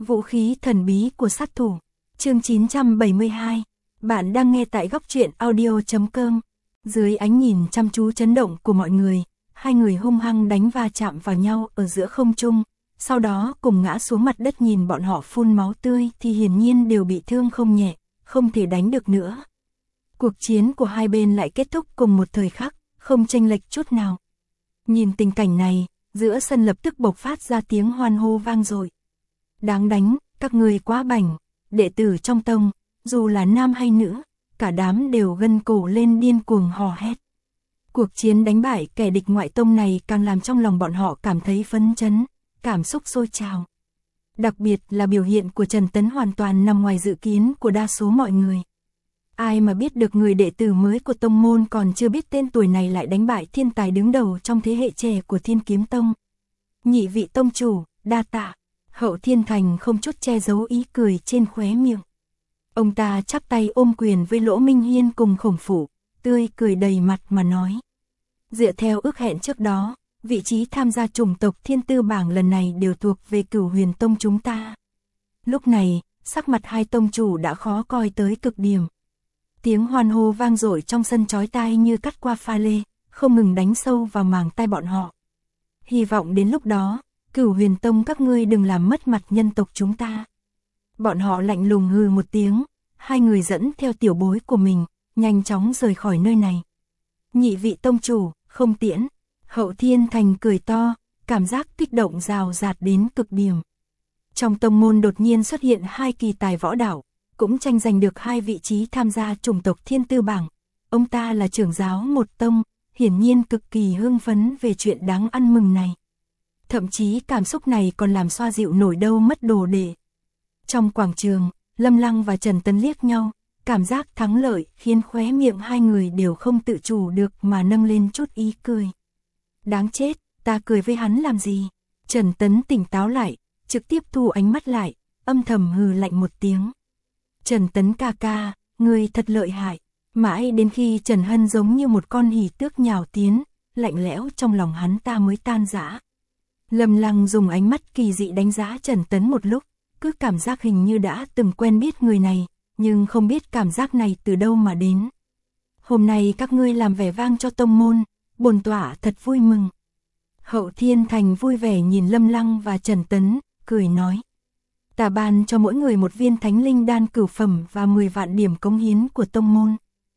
Vũ khí thần bí của sát thủ. Chương 972. Bạn đang nghe tại góc truyện audio.com. Dưới ánh nhìn chăm chú chấn động của mọi người, hai người hung hăng đánh va chạm vào nhau ở giữa không trung, sau đó cùng ngã xuống mặt đất. Nhìn bọn họ phun máu tươi thì hiển nhiên đều bị thương không nhẹ, không thể đánh được nữa. Cuộc chiến của hai bên lại kết thúc cùng một thời khắc, không chênh lệch chút nào. Nhìn tình cảnh này, giữa sân lập tức bộc phát ra tiếng hoan hô vang dội. Đáng đánh, các người quá bảnh. Đệ tử trong tông, dù là nam hay nữ, cả đám đều gân cổ lên điên cuồng hò hét. Cuộc chiến đánh bại kẻ địch ngoại tông này càng làm trong lòng bọn họ cảm thấy phấn chấn, cảm xúc sôi trào. Đặc biệt là biểu hiện của Trần Tấn hoàn toàn nằm ngoài dự kiến của đa số mọi người. Ai mà biết được người đệ tử mới của tông môn còn chưa biết tên tuổi này lại đánh bại thiên tài đứng đầu trong thế hệ trẻ của Thiên Kiếm Tông. Nhị vị tông chủ, đa tạ. Hậu Thiên Thành không chút che giấu ý cười trên khóe miệng. Ông ta chắp tay ôm quyền với Lỗ Minh Hiên cùng Khổng Phủ, tươi cười đầy mặt mà nói. Dựa theo ước hẹn trước đó, vị trí tham gia chủng tộc Thiên Tư bảng lần này đều thuộc về Cửu Huyền Tông chúng ta. Lúc này, sắc mặt hai tông chủ đã khó coi tới cực điểm. Tiếng hoan hô vang dội trong sân chói tai như cắt qua pha lê, không ngừng đánh sâu vào màng tai bọn họ. Hy vọng đến lúc đó, Cửu Huyền Tông các ngươi đừng làm mất mặt nhân tộc chúng ta. Bọn họ lạnh lùng hừ một tiếng, hai người dẫn theo tiểu bối của mình, nhanh chóng rời khỏi nơi này. Nhị vị tông chủ, không tiễn. Hậu Thiên Thành cười to, cảm giác kích động rào rạt đến cực điểm. Trong tông môn đột nhiên xuất hiện hai kỳ tài võ đạo, cũng tranh giành được hai vị trí tham gia chủng tộc Thiên Tư bảng. Ông ta là trưởng giáo một tông, hiển nhiên cực kỳ hưng phấn về chuyện đáng ăn mừng này. Thậm chí cảm xúc này còn làm xoa dịu nổi đâu mất đồ để. Trong quảng trường, Lâm Lăng và Trần Tấn liếc nhau, cảm giác thắng lợi khiến khóe miệng hai người đều không tự chủ được mà nâng lên chút ý cười. Đáng chết, ta cười với hắn làm gì? Trần Tấn tỉnh táo lại, trực tiếp thu ánh mắt lại, âm thầm hừ lạnh một tiếng. Trần Tấn ca ca, ngươi thật lợi hại. Mãi đến khi Trần Hân giống như một con hỉ tước nhào tiến, lạnh lẽo trong lòng hắn ta mới tan rã. Lâm Lăng dùng ánh mắt kỳ dị đánh giá Trần Tấn một lúc, cứ cảm giác hình như đã từng quen biết người này, nhưng không biết cảm giác này từ đâu mà đến. Hôm nay các ngươi làm vẻ vang cho tông môn, bổn tọa thật vui mừng. Hậu Thiên Thành vui vẻ nhìn Lâm Lăng và Trần Tấn, cười nói. Ta ban cho mỗi người một viên thánh linh đan cửu phẩm và 10 vạn điểm cống hiến của tông môn.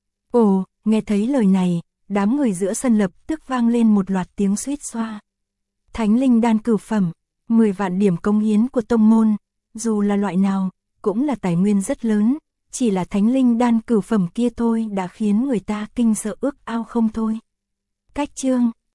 Ồ, nghe thấy lời này, đám người giữa sân lập tức vang lên một loạt tiếng xuýt xoa. Thánh linh đan cửu phẩm, 10 vạn điểm cống hiến của tông môn, dù là loại nào, cũng là tài nguyên rất lớn, chỉ là thánh linh đan cửu phẩm kia thôi đã khiến người ta kinh sợ ước ao không thôi. Cách chương